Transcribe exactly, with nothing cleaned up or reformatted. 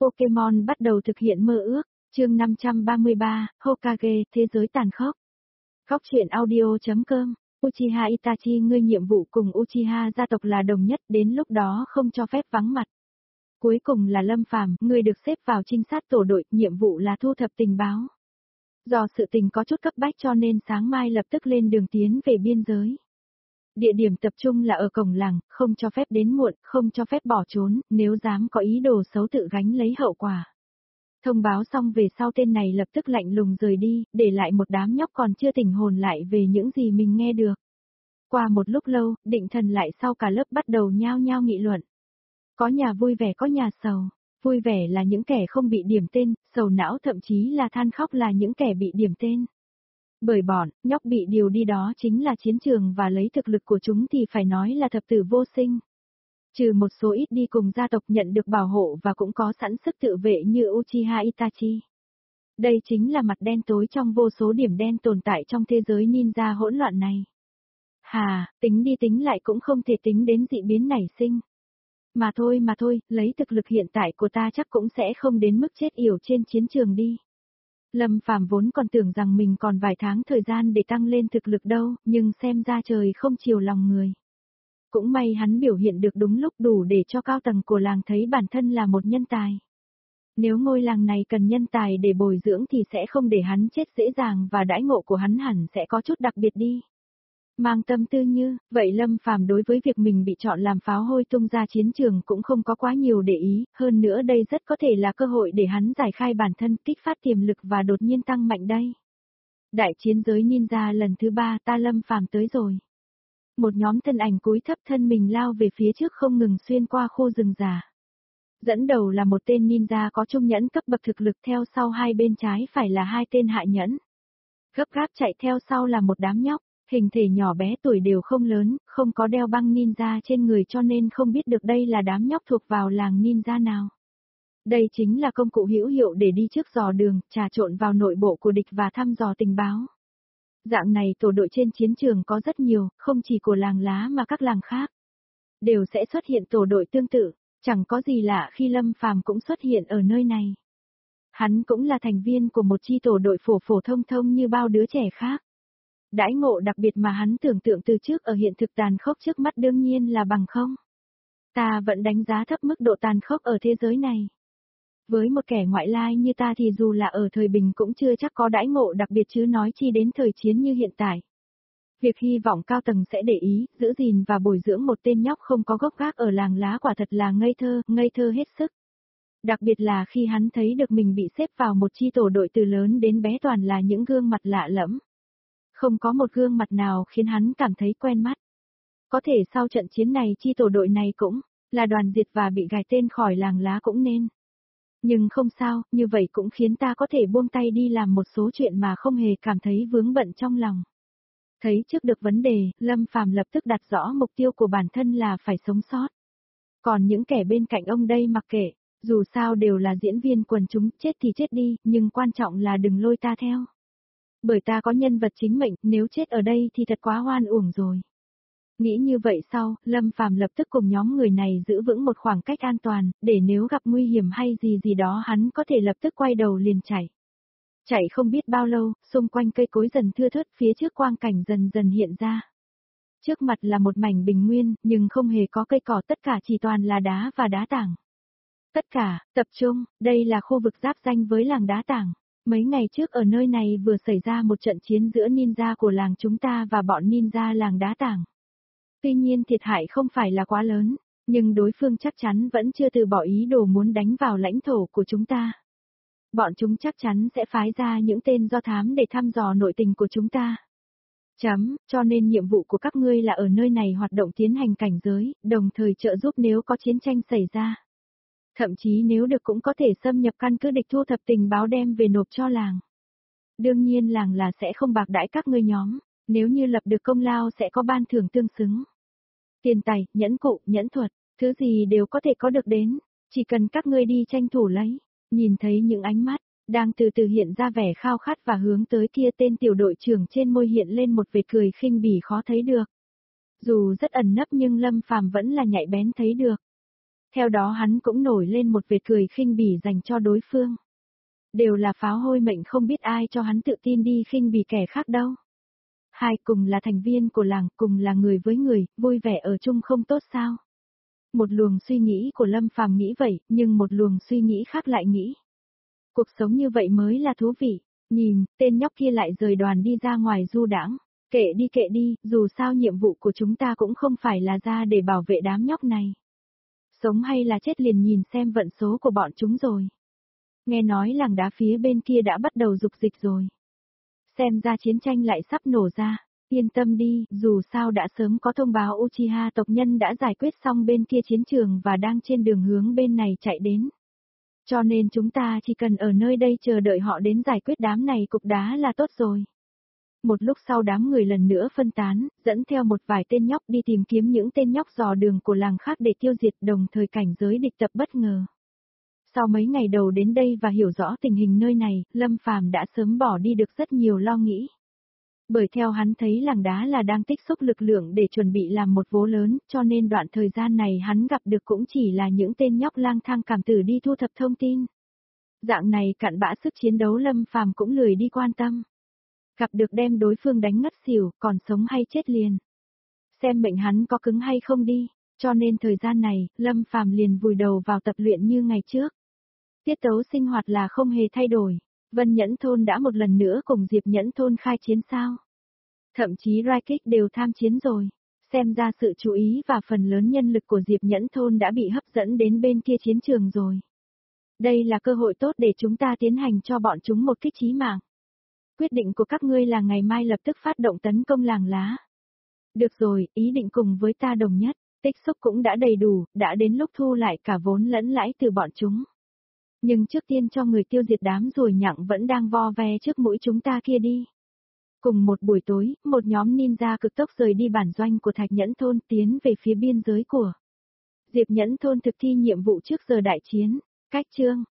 Pokemon bắt đầu thực hiện mơ ước, chương năm trăm ba mươi ba, Hokage, thế giới tàn khốc. Góc truyện audio chấm com, Uchiha Itachi ngươi nhiệm vụ cùng Uchiha gia tộc là đồng nhất, đến lúc đó không cho phép vắng mặt. Cuối cùng là Lâm Phàm, ngươi được xếp vào trinh sát tổ đội, nhiệm vụ là thu thập tình báo. Do sự tình có chút cấp bách cho nên sáng mai lập tức lên đường tiến về biên giới. Địa điểm tập trung là ở cổng làng, không cho phép đến muộn, không cho phép bỏ trốn, nếu dám có ý đồ xấu tự gánh lấy hậu quả. Thông báo xong về sau tên này lập tức lạnh lùng rời đi, để lại một đám nhóc còn chưa tỉnh hồn lại về những gì mình nghe được. Qua một lúc lâu, Định Thần lại sau cả lớp bắt đầu nhao nhao nghị luận. Có nhà vui vẻ có nhà sầu, vui vẻ là những kẻ không bị điểm tên, sầu não thậm chí là than khóc là những kẻ bị điểm tên. Bởi bọn, nhóc bị điều đi đó chính là chiến trường và lấy thực lực của chúng thì phải nói là thập tử vô sinh. Trừ một số ít đi cùng gia tộc nhận được bảo hộ và cũng có sẵn sức tự vệ như Uchiha Itachi. Đây chính là mặt đen tối trong vô số điểm đen tồn tại trong thế giới ninja hỗn loạn này. Hà, tính đi tính lại cũng không thể tính đến dị biến nảy sinh. Mà thôi mà thôi, lấy thực lực hiện tại của ta chắc cũng sẽ không đến mức chết yểu trên chiến trường đi. Lâm Phàm vốn còn tưởng rằng mình còn vài tháng thời gian để tăng lên thực lực đâu, nhưng xem ra trời không chiều lòng người. Cũng may hắn biểu hiện được đúng lúc đủ để cho cao tầng của làng thấy bản thân là một nhân tài. Nếu ngôi làng này cần nhân tài để bồi dưỡng thì sẽ không để hắn chết dễ dàng và đãi ngộ của hắn hẳn sẽ có chút đặc biệt đi. Mang tâm tư như, vậy Lâm Phàm đối với việc mình bị chọn làm pháo hôi tung ra chiến trường cũng không có quá nhiều để ý, hơn nữa đây rất có thể là cơ hội để hắn giải khai bản thân, kích phát tiềm lực và đột nhiên tăng mạnh đây. Đại chiến giới ninja lần thứ ba, ta Lâm Phàm tới rồi. Một nhóm thân ảnh cúi thấp thân mình lao về phía trước không ngừng xuyên qua khu rừng già. Dẫn đầu là một tên ninja có trung nhẫn cấp bậc thực lực, theo sau hai bên trái phải là hai tên hạ nhẫn. Gấp gáp chạy theo sau là một đám nhóc. Hình thể nhỏ bé tuổi đều không lớn, không có đeo băng ninja trên người cho nên không biết được đây là đám nhóc thuộc vào làng ninja nào. Đây chính là công cụ hữu hiệu để đi trước dò đường, trà trộn vào nội bộ của địch và thăm dò tình báo. Dạng này tổ đội trên chiến trường có rất nhiều, không chỉ của làng lá mà các làng khác. Đều sẽ xuất hiện tổ đội tương tự, chẳng có gì lạ khi Lâm Phàm cũng xuất hiện ở nơi này. Hắn cũng là thành viên của một chi tổ đội phổ phổ thông thông như bao đứa trẻ khác. Đãi ngộ đặc biệt mà hắn tưởng tượng từ trước ở hiện thực tàn khốc trước mắt đương nhiên là bằng không. Ta vẫn đánh giá thấp mức độ tàn khốc ở thế giới này. Với một kẻ ngoại lai như ta thì dù là ở thời bình cũng chưa chắc có đãi ngộ đặc biệt chứ nói chi đến thời chiến như hiện tại. Việc hy vọng cao tầng sẽ để ý, giữ gìn và bồi dưỡng một tên nhóc không có gốc gác ở làng lá quả thật là ngây thơ, ngây thơ hết sức. Đặc biệt là khi hắn thấy được mình bị xếp vào một chi tổ đội từ lớn đến bé toàn là những gương mặt lạ lẫm. Không có một gương mặt nào khiến hắn cảm thấy quen mắt. Có thể sau trận chiến này chi tổ đội này cũng là đoàn diệt và bị gài tên khỏi làng lá cũng nên. Nhưng không sao, như vậy cũng khiến ta có thể buông tay đi làm một số chuyện mà không hề cảm thấy vướng bận trong lòng. Thấy trước được vấn đề, Lâm Phàm lập tức đặt rõ mục tiêu của bản thân là phải sống sót. Còn những kẻ bên cạnh ông đây mặc kệ, dù sao đều là diễn viên quần chúng, chết thì chết đi, nhưng quan trọng là đừng lôi ta theo. Bởi ta có nhân vật chính mệnh, nếu chết ở đây thì thật quá hoan uổng rồi. Nghĩ như vậy sau, Lâm Phàm lập tức cùng nhóm người này giữ vững một khoảng cách an toàn, để nếu gặp nguy hiểm hay gì gì đó hắn có thể lập tức quay đầu liền chạy. Chạy không biết bao lâu, xung quanh cây cối dần thưa thớt, phía trước quang cảnh dần dần hiện ra. Trước mặt là một mảnh bình nguyên, nhưng không hề có cây cỏ, tất cả chỉ toàn là đá và đá tảng. Tất cả, tập trung, đây là khu vực giáp ranh với làng đá tảng. Mấy ngày trước ở nơi này vừa xảy ra một trận chiến giữa ninja của làng chúng ta và bọn ninja làng đá tảng. Tuy nhiên thiệt hại không phải là quá lớn, nhưng đối phương chắc chắn vẫn chưa từ bỏ ý đồ muốn đánh vào lãnh thổ của chúng ta. Bọn chúng chắc chắn sẽ phái ra những tên do thám để thăm dò nội tình của chúng ta. Chấm, cho nên nhiệm vụ của các ngươi là ở nơi này hoạt động tiến hành cảnh giới, đồng thời trợ giúp nếu có chiến tranh xảy ra. Thậm chí nếu được cũng có thể xâm nhập căn cứ địch thu thập tình báo đem về nộp cho làng. Đương nhiên làng là sẽ không bạc đãi các ngươi nhóm, nếu như lập được công lao sẽ có ban thưởng tương xứng. Tiền tài, nhẫn cụ, nhẫn thuật, thứ gì đều có thể có được đến, chỉ cần các ngươi đi tranh thủ lấy. Nhìn thấy những ánh mắt, đang từ từ hiện ra vẻ khao khát và hướng tới kia, tên tiểu đội trưởng trên môi hiện lên một vệt cười khinh bỉ khó thấy được. Dù rất ẩn nấp nhưng Lâm Phàm vẫn là nhạy bén thấy được. Theo đó hắn cũng nổi lên một vệt cười khinh bỉ dành cho đối phương. Đều là pháo hôi mệnh, không biết ai cho hắn tự tin đi khinh bỉ kẻ khác đâu. Hai, cùng là thành viên của làng, cùng là người với người, vui vẻ ở chung không tốt sao? Một luồng suy nghĩ của Lâm Phàm nghĩ vậy, nhưng một luồng suy nghĩ khác lại nghĩ. Cuộc sống như vậy mới là thú vị. Nhìn, tên nhóc kia lại rời đoàn đi ra ngoài du đãng. Kệ đi kệ đi, dù sao nhiệm vụ của chúng ta cũng không phải là ra để bảo vệ đám nhóc này. Sống hay là chết liền nhìn xem vận số của bọn chúng rồi. Nghe nói làng đá phía bên kia đã bắt đầu dục dịch rồi. Xem ra chiến tranh lại sắp nổ ra. Yên tâm đi, dù sao đã sớm có thông báo Uchiha tộc nhân đã giải quyết xong bên kia chiến trường và đang trên đường hướng bên này chạy đến. Cho nên chúng ta chỉ cần ở nơi đây chờ đợi họ đến giải quyết đám này cục đá là tốt rồi. Một lúc sau đám người lần nữa phân tán, dẫn theo một vài tên nhóc đi tìm kiếm những tên nhóc dò đường của làng khác để tiêu diệt, đồng thời cảnh giới địch tập bất ngờ. Sau mấy ngày đầu đến đây và hiểu rõ tình hình nơi này, Lâm Phàm đã sớm bỏ đi được rất nhiều lo nghĩ. Bởi theo hắn thấy làng đá là đang tích xúc lực lượng để chuẩn bị làm một vố lớn, cho nên đoạn thời gian này hắn gặp được cũng chỉ là những tên nhóc lang thang cảm tử đi thu thập thông tin. Dạng này cạn bã sức chiến đấu Lâm Phàm cũng lười đi quan tâm. Gặp được đem đối phương đánh ngất xỉu, còn sống hay chết liền. Xem mệnh hắn có cứng hay không đi, cho nên thời gian này, Lâm Phàm liền vùi đầu vào tập luyện như ngày trước. Tiết tấu sinh hoạt là không hề thay đổi. Vân Nhẫn Thôn đã một lần nữa cùng Diệp Nhẫn Thôn khai chiến sao. Thậm chí Raikik đều tham chiến rồi. Xem ra sự chú ý và phần lớn nhân lực của Diệp Nhẫn Thôn đã bị hấp dẫn đến bên kia chiến trường rồi. Đây là cơ hội tốt để chúng ta tiến hành cho bọn chúng một kích chí mạng. Quyết định của các ngươi là ngày mai lập tức phát động tấn công làng lá. Được rồi, ý định cùng với ta đồng nhất, tích xúc cũng đã đầy đủ, đã đến lúc thu lại cả vốn lẫn lãi từ bọn chúng. Nhưng trước tiên cho người tiêu diệt đám ruồi nhặng vẫn đang vo ve trước mũi chúng ta kia đi. Cùng một buổi tối, một nhóm ninja cực tốc rời đi bản doanh của Thạch Nhẫn Thôn tiến về phía biên giới của Diệp Nhẫn Thôn thực thi nhiệm vụ trước giờ đại chiến. Cách chương